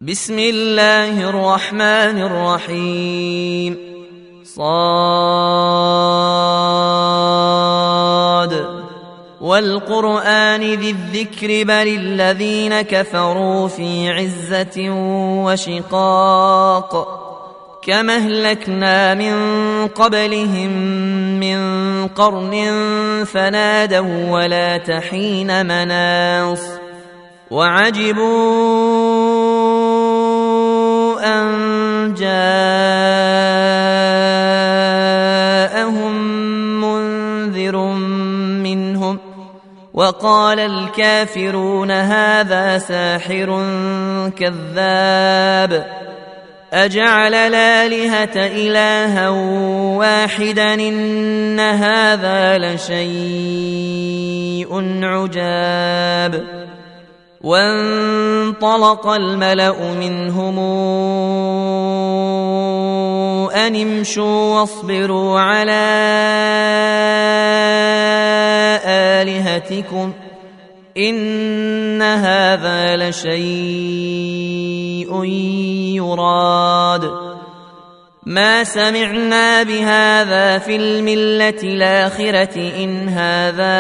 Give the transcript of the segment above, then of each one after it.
بسم الله الرحمن الرحيم صاد والقرآن ذي الذكر بل الذين كفروا في عزة وشقاق كما أهلكنا من قبلهم من قرن فنادوا ولا تحين مناص وعجبوا أن جاءهم منذر منهم وقال الكافرون هذا ساحر كذاب أجعل الآلهة إلها واحدا إن هذا لشيء عجاب وانطلق الملأ منهم أن امشوا واصبروا على آلهتكم إن هذا لشيء يراد ما سمعنا بهذا في الملة الآخرة إن هذا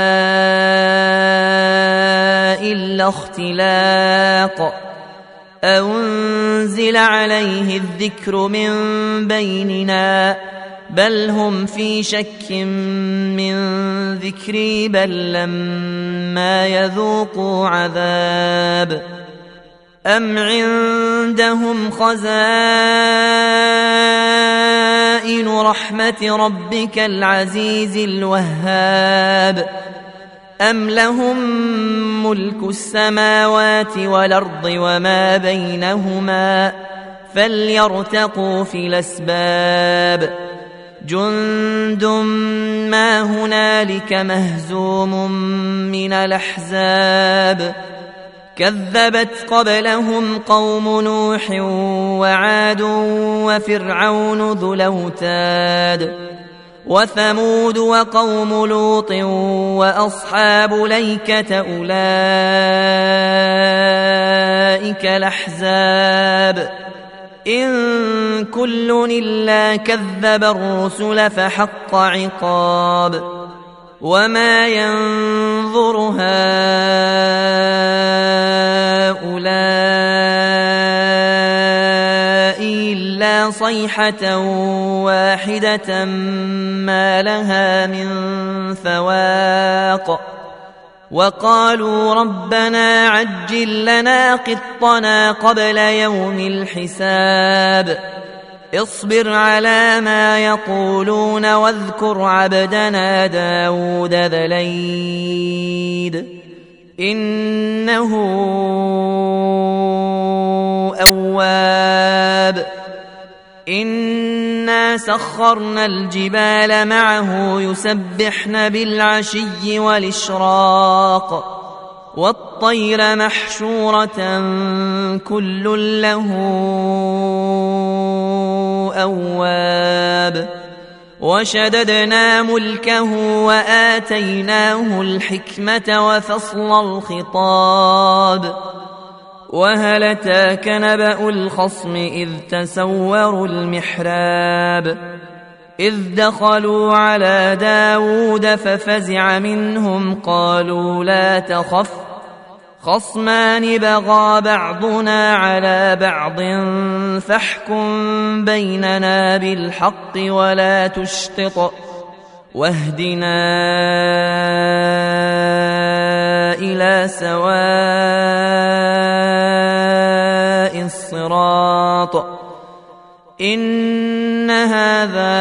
إلا اختلاق أنزل عليه الذكر من بيننا بل هم في شك من ذكري بل لما يذوقوا عذاب أم عندهم خزائن رحمة ربك العزيز الوهاب أم لهم ملك السماوات والأرض وما بينهما فليرتقوا في الأسباب جند ما هنالك مهزوم من الأحزاب كذبت قبلهم قوم نوح وعاد وفرعون ذو الأوتاد وثمود وقوم لوط وأصحاب ليكة أولئك الأحزاب إن كل إلا كذب الرسل فحق عقاب وما ينظر هؤلاء إلا صيحة واحدة ما لها من فواق وقالوا ربنا عجل لنا قطنا قبل يوم الحساب اصبر على ما يقولون واذكر عبدنا داود ذا الأيد إنه أواب إنا سخرنا الجبال معه يسبحن بالعشي والإشراق والطير محشورة كل له أواب وشددنا ملكه وآتيناه الحكمة وفصل الخطاب وهل أتاك نبأ الخصم إذ تسوروا المحراب إذ دخلوا على داود ففزع منهم قالوا لا تخف خصمان بغى بعضنا على بعض فاحكم بيننا بالحق ولا تشطط واهدنا إلى سواء الصراط إن هذا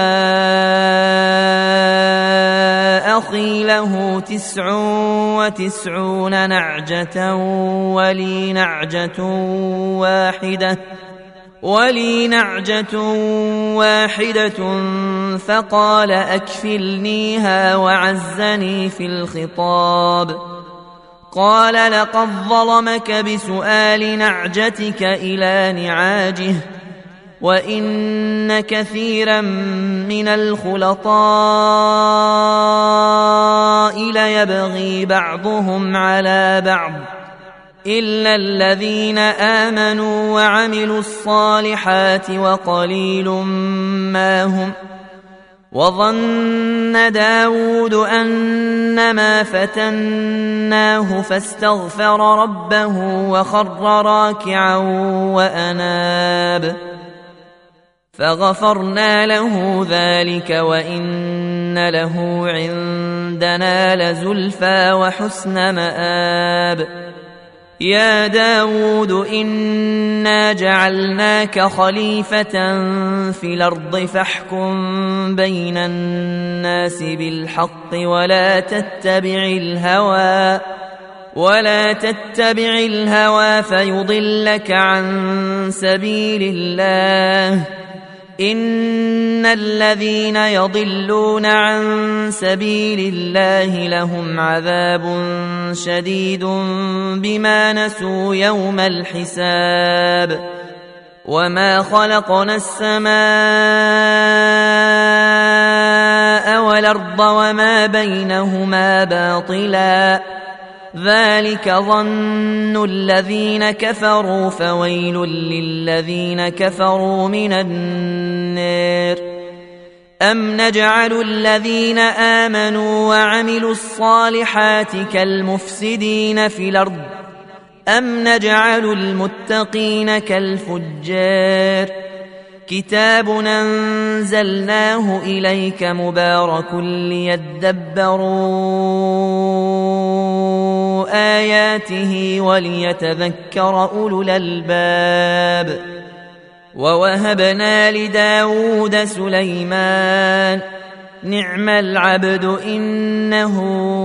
أخي له 99 نعجة ولي نعجة واحدة فقال أكفلنيها وعزني في الخطاب قال لقد ظلمك بسؤال نعجتك إلى نعاجه وإن كثيرا من الخلطاء ليبغي بعضهم على بعض إلا الذين آمنوا وعملوا الصالحات وقليل ما هم. وظن داود أنما فتناه فاستغفر ربه وخر راكعا وأناب فغفرنا له ذلك وإن له عندنا لزلفى وحسن مآب. يا داود إنا جعلناك خليفة في الأرض فاحكم بين الناس بالحق ولا تتبع الهوى فيضلك عن سبيل الله. إن الذين يضلون عن سبيل الله لهم عذاب شديد بما نسوا يوم الحساب. وما خلقنا السماء والأرض وما بينهما باطلا ذلك ظن الذين كفروا فويل للذين كفروا من النار. أم نجعل الذين آمنوا وعملوا الصالحات كالمفسدين في الأرض أم نجعل المتقين كالفجار. كتاب أنزلناه إليك مبارك ليدبروا آياته وليتذكر أولو الألباب. ووهبنا لداود سليمان نعم العبد إنه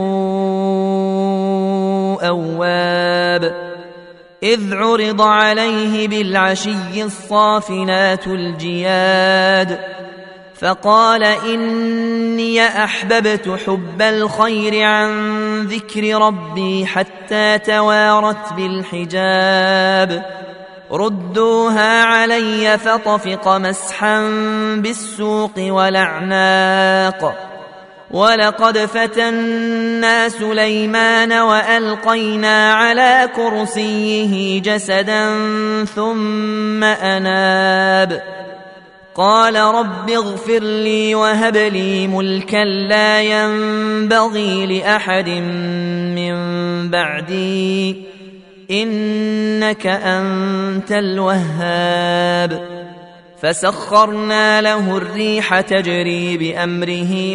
أواب. إذ عرض عليه بالعشي الصافنات الجياد فقال إني أحببت حب الخير عن ذكر ربي حتى توارت بالحجاب. ردوها علي فطفق مسحا بالسوق والأعناق. ولقد فتنا سليمان وألقينا على كرسيه جسدا ثم أناب قال رب اغفر لي وهب لي ملكا لا ينبغي لأحد من بعدي إنك أنت الوهاب. فسخرنا له الريح تجري بأمره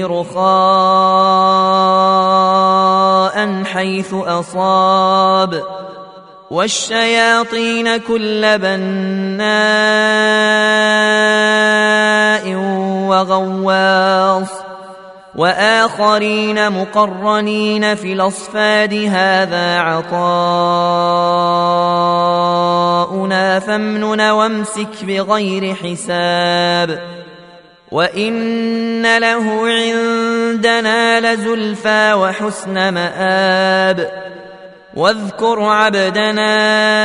رخاء حيث أصاب والشياطين كل بناء وغواص وآخرين مقرنين في الأصفاد هذا عطاؤنا فامنن وامسك بغير حساب. وإن له عندنا لزلفى وحسن مآب. واذكر عبدنا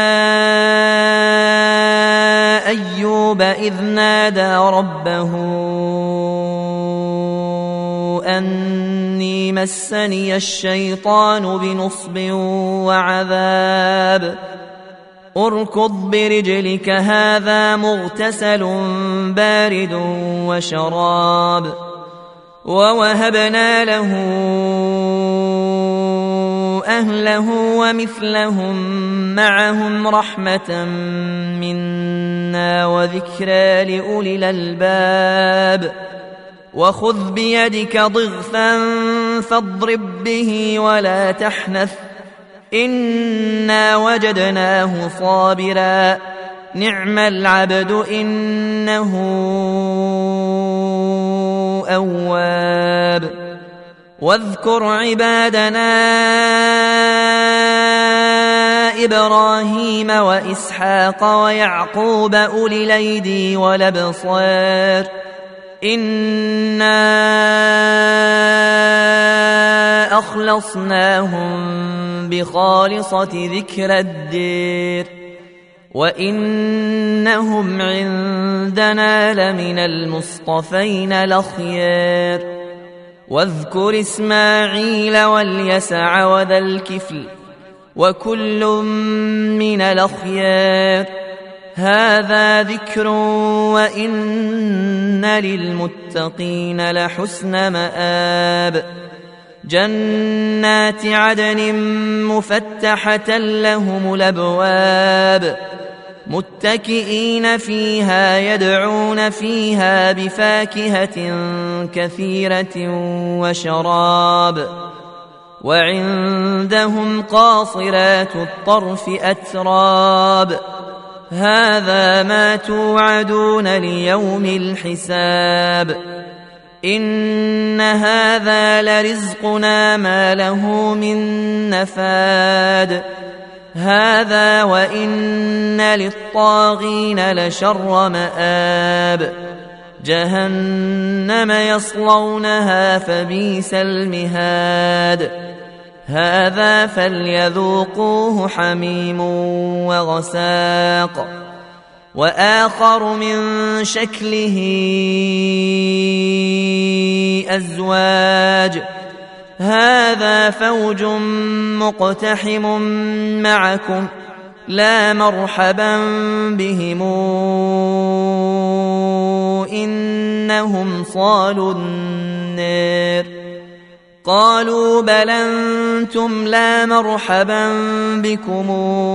أيوب إذ نادى ربه أني مسني الشيطان بنصب وعذاب. اركض برجلك هذا مغتسل بارد وشراب. ووهبنا له أهله ومثلهم معهم رحمة منا وذكرى لأولي الألباب. وخذ بيدك ضغثا فاضرب به ولا تحنث إنا وجدناه صابرا نعم العبد إنه أواب. واذكر عبادنا إبراهيم وإسحاق ويعقوب أولي الأيدي والأبصار إنا أخلصناهم بخالصة ذكر الدير وإنهم عندنا لمن المصطفين الأخيار. واذكر إسماعيل واليسع وذا الكفل وكل من الأخيار. هذا ذكر وإن للمتقين لحسن مآب. جنات عدن مفتحة لهم الأبواب متكئين فيها يدعون فيها بفاكهة كثيرة وشراب. وعندهم قاصرات الطرف أتراب. هذا ما توعدون ليوم الحساب. إن هذا لرزقنا ما له من نفاد. هذا وإن للطاغين لشر مآب. جهنم يصلونها فبئس المهاد. هذا فليذوقوه حميم وغساق. وآخر من شكله أزواج. هذا فوج مقتحم معكم لا مرحبا بهم إنهم صالوا النار. قالوا بل أنتم لا مرحبا بكم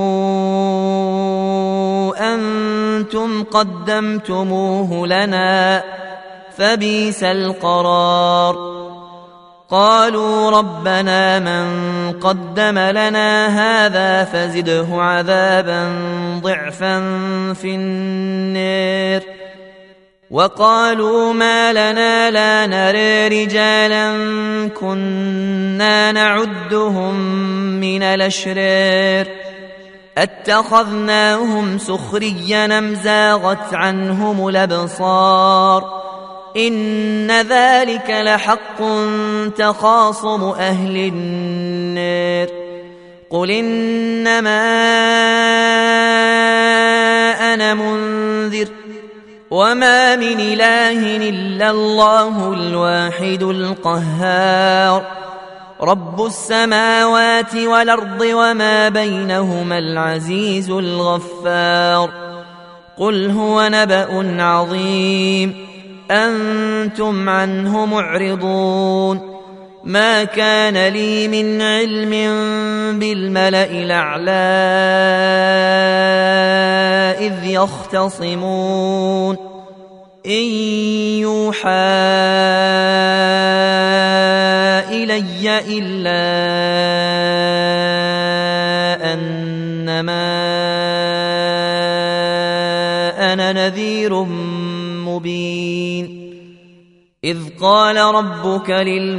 أنتم قدمتموه لنا فبئس القرار. قالوا ربنا من قدم لنا هذا فزده عذابا ضعفا في النار. وقالوا ما لنا لا نرى رجالا كنا نعدهم من الأشرار اتخذناهم سخريا أم زاغت عنهم الأبصار. إن ذلك لحق تخاصم أهل النار. قل إنما أنا منذر وما من إله إلا الله الواحد القهار. رب السماوات والأرض وما بينهما العزيز الغفار. قل هو نبأ عظيم أنتم عنه معرضون. ما كان لي من علم بالملأ الأعلى إذ يختصمون. إن يوحى إلي إلا أنما أنا نذير مبين. إذ قال ربك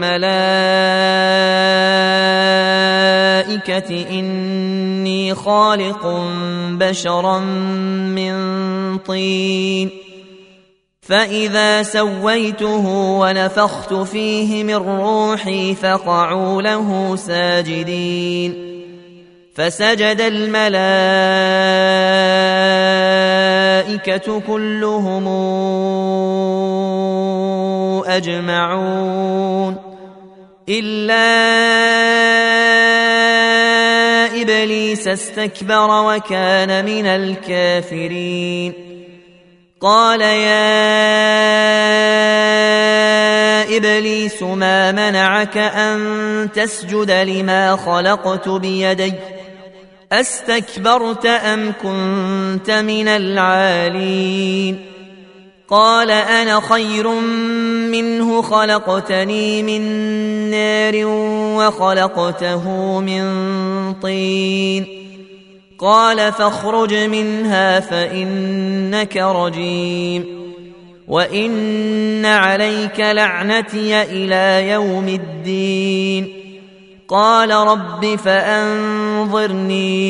للملائكة إني خالق بشرا من طين فإذا سويته ونفخت فيه من روحي فقعوا له ساجدين. فسجد الملائكة كلهم أجمعون إلا إبليس استكبر وكان من الكافرين. قال يا إبليس ما منعك أن تسجد لما خلقت بيدي أستكبرت أم كنت من العالين؟ قال أنا خير منه خلقتني من نار وخلقته من طين. قال فاخرج منها فإنك رجيم وإن عليك لعنتي إلى يوم الدين. قال رب فأنظرني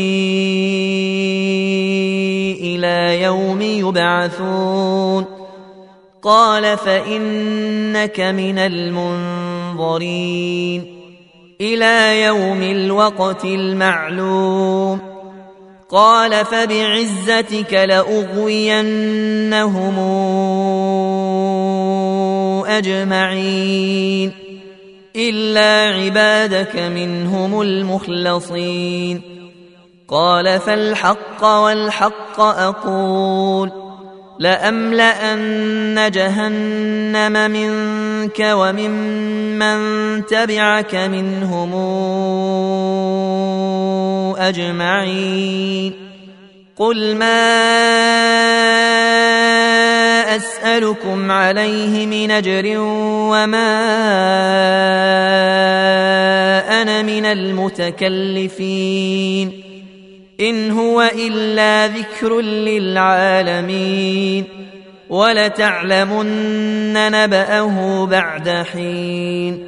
إلى يوم يبعثون. قال فإنك من المنظرين إلى يوم الوقت المعلوم. قال فبعزتك لأغوينهم أجمعين إلا عبادك منهم المخلصين. قال فالحق والحق أقول لأملأن جهنم منك وممن تبعك منهم أجمعين قل ما أسألكم عليه من أجر وما أنا من المتكلفين إن هو إلا ذكر للعالمين ولتعلمن نبأه بعد حين